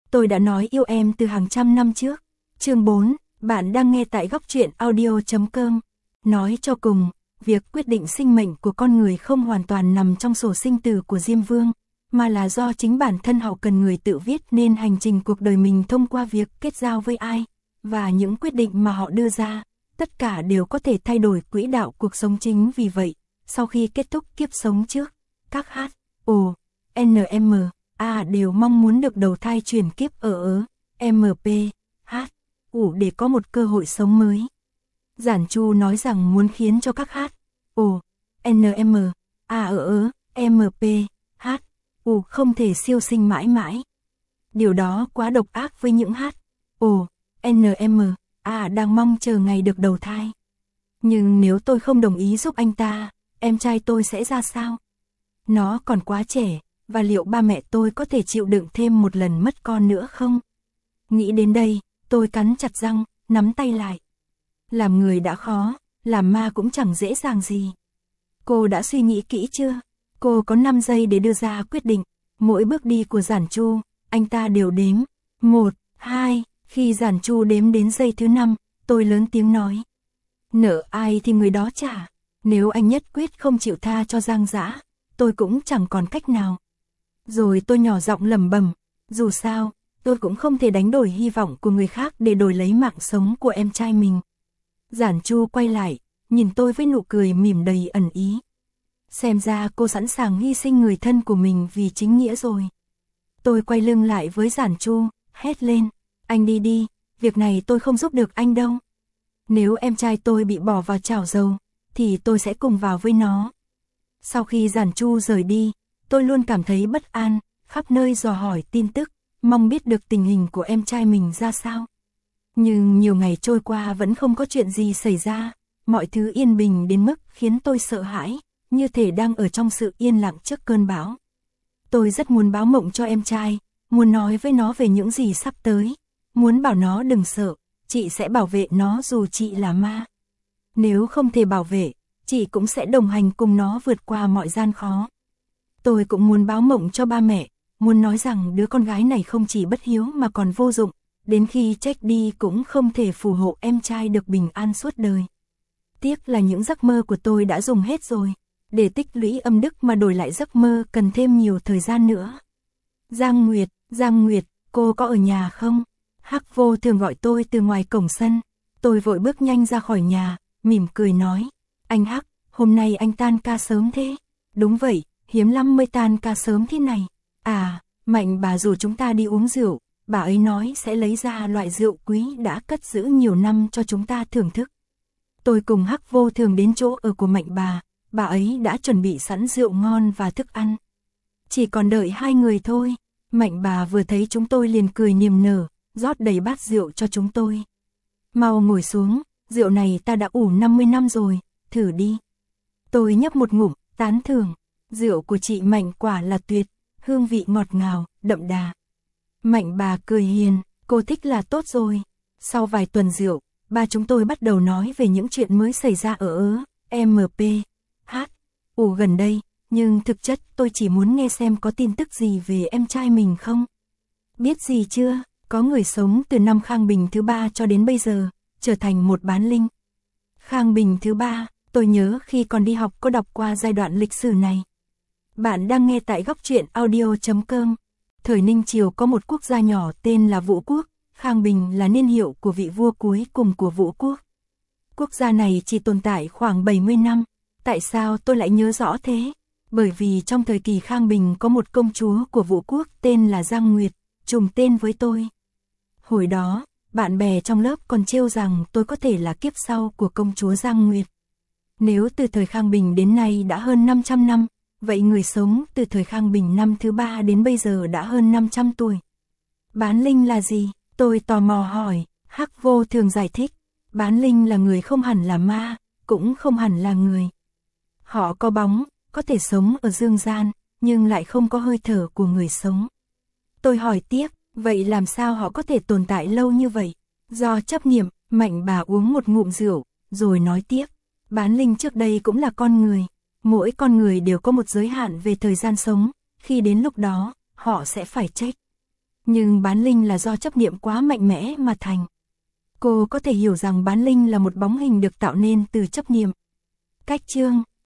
tôi đã nói yêu em từ hàng trăm năm trước. Chương 4, bạn đang nghe tại góc truyện audio.com. Nói cho cùng, việc quyết định sinh mệnh của con người không hoàn toàn nằm trong sổ sinh tử của Diêm Vương, mà là do chính bản thân họ cần người tự viết nên hành trình cuộc đời mình thông qua việc kết giao với ai, và những quyết định mà họ đưa ra, tất cả đều có thể thay đổi quỹ đạo cuộc sống. Chính vì vậy, sau khi kết thúc kiếp sống trước, các HONMA đều mong muốn được đầu thai chuyển kiếp ở MPHU để có một cơ hội sống mới. Giản Chu nói rằng muốn khiến cho các HONMA ở MPHU không thể siêu sinh mãi mãi. Điều đó quá độc ác với những HONMA đang mong chờ ngày được đầu thai. Nhưng nếu tôi không đồng ý giúp anh ta, em trai tôi sẽ ra sao? Nó còn quá trẻ, và liệu ba mẹ tôi có thể chịu đựng thêm một lần mất con nữa không? Nghĩ đến đây, tôi cắn chặt răng, nắm tay lại. Làm người đã khó, làm ma cũng chẳng dễ dàng gì. Cô đã suy nghĩ kỹ chưa? Cô có 5 giây để đưa ra quyết định. Mỗi bước đi của Giản Chu, anh ta đều đếm. 1, 2, khi Giản Chu đếm đến giây thứ 5, tôi lớn tiếng nói. Nợ ai thì người đó trả. Nếu anh nhất quyết không chịu tha cho Giang Dã, tôi cũng chẳng còn cách nào. Rồi tôi nhỏ giọng lẩm bẩm, dù sao, tôi cũng không thể đánh đổi hy vọng của người khác để đổi lấy mạng sống của em trai mình. Giản Chu quay lại, nhìn tôi với nụ cười mỉm đầy ẩn ý. Xem ra cô sẵn sàng hy sinh người thân của mình vì chính nghĩa rồi. Tôi quay lưng lại với Giản Chu, hét lên, anh đi đi, việc này tôi không giúp được anh đâu. Nếu em trai tôi bị bỏ vào chảo dầu, thì tôi sẽ cùng vào với nó. Sau khi Giản Chu rời đi, tôi luôn cảm thấy bất an, khắp nơi dò hỏi tin tức, mong biết được tình hình của em trai mình ra sao. Nhưng nhiều ngày trôi qua vẫn không có chuyện gì xảy ra, mọi thứ yên bình đến mức khiến tôi sợ hãi, như thể đang ở trong sự yên lặng trước cơn bão. Tôi rất muốn báo mộng cho em trai, muốn nói với nó về những gì sắp tới, muốn bảo nó đừng sợ, chị sẽ bảo vệ nó dù chị là ma. Nếu không thể bảo vệ, chị cũng sẽ đồng hành cùng nó vượt qua mọi gian khó. Tôi cũng muốn báo mộng cho ba mẹ, muốn nói rằng đứa con gái này không chỉ bất hiếu mà còn vô dụng, đến khi chết đi cũng không thể phù hộ em trai được bình an suốt đời. Tiếc là những giấc mơ của tôi đã dùng hết rồi, để tích lũy âm đức mà đổi lại giấc mơ cần thêm nhiều thời gian nữa. Giang Nguyệt, cô có ở nhà không? Hắc Vô thường gọi tôi từ ngoài cổng sân. Tôi vội bước nhanh ra khỏi nhà, mỉm cười nói, anh Hắc, hôm nay anh tan ca sớm thế? Đúng vậy, hiếm lắm mới tan ca sớm thế này. À, Mạnh bà rủ chúng ta đi uống rượu, bà ấy nói sẽ lấy ra loại rượu quý đã cất giữ nhiều năm cho chúng ta thưởng thức. Tôi cùng Hắc Vô thường đến chỗ ở của Mạnh bà ấy đã chuẩn bị sẵn rượu ngon và thức ăn. Chỉ còn đợi 2 người thôi. Mạnh bà vừa thấy chúng tôi liền cười niềm nở, rót đầy bát rượu cho chúng tôi. Mau ngồi xuống, rượu này ta đã ủ 50 năm rồi, thử đi. Tôi nhấp một ngụm, tán thưởng, rượu của chị Mạnh quả là tuyệt, hương vị ngọt ngào, đậm đà. Mạnh bà cười hiền, cô thích là tốt rồi. Sau vài tuần rượu, ba chúng tôi bắt đầu nói về những chuyện mới xảy ra ở MPHU gần đây, nhưng thực chất tôi chỉ muốn nghe xem có tin tức gì về em trai mình không. Biết gì chưa, có người sống từ năm Khang Bình thứ 3 cho đến bây giờ, trở thành một bán linh. Khang Bình thứ 3, tôi nhớ khi còn đi học có đọc qua giai đoạn lịch sử này. Bạn đang nghe tại góc truyện audio.com. Thời Ninh Triều có một quốc gia nhỏ tên là Vũ Quốc, Khang Bình là niên hiệu của vị vua cuối cùng của Vũ Quốc. Quốc gia này chỉ tồn tại khoảng 70 năm. Tại sao tôi lại nhớ rõ thế? Bởi vì trong thời kỳ Khang Bình có một công chúa của Vũ Quốc tên là Giang Nguyệt, trùng tên với tôi. Hồi đó, bạn bè trong lớp còn trêu rằng tôi có thể là kiếp sau của công chúa Giang Nguyệt. Nếu từ thời Khang Bình đến nay đã hơn 500 năm, vậy người sống từ thời Khang Bình năm thứ 3 đến bây giờ đã hơn 500 tuổi. Bán linh là gì? Tôi tò mò hỏi. Hắc Vô thường giải thích. Bán linh là người không hẳn là ma, cũng không hẳn là người. Họ có bóng, có thể sống ở dương gian, nhưng lại không có hơi thở của người sống. Tôi hỏi tiếp, vậy làm sao họ có thể tồn tại lâu như vậy? Do chấp niệm. Mạnh bà uống một ngụm rượu, rồi nói tiếp. Bán linh trước đây cũng là con người. Mỗi con người đều có một giới hạn về thời gian sống, khi đến lúc đó, họ sẽ phải chết. Nhưng bán linh là do chấp niệm quá mạnh mẽ mà thành. Cô có thể hiểu rằng bán linh là một bóng hình được tạo nên từ chấp niệm. Cách chương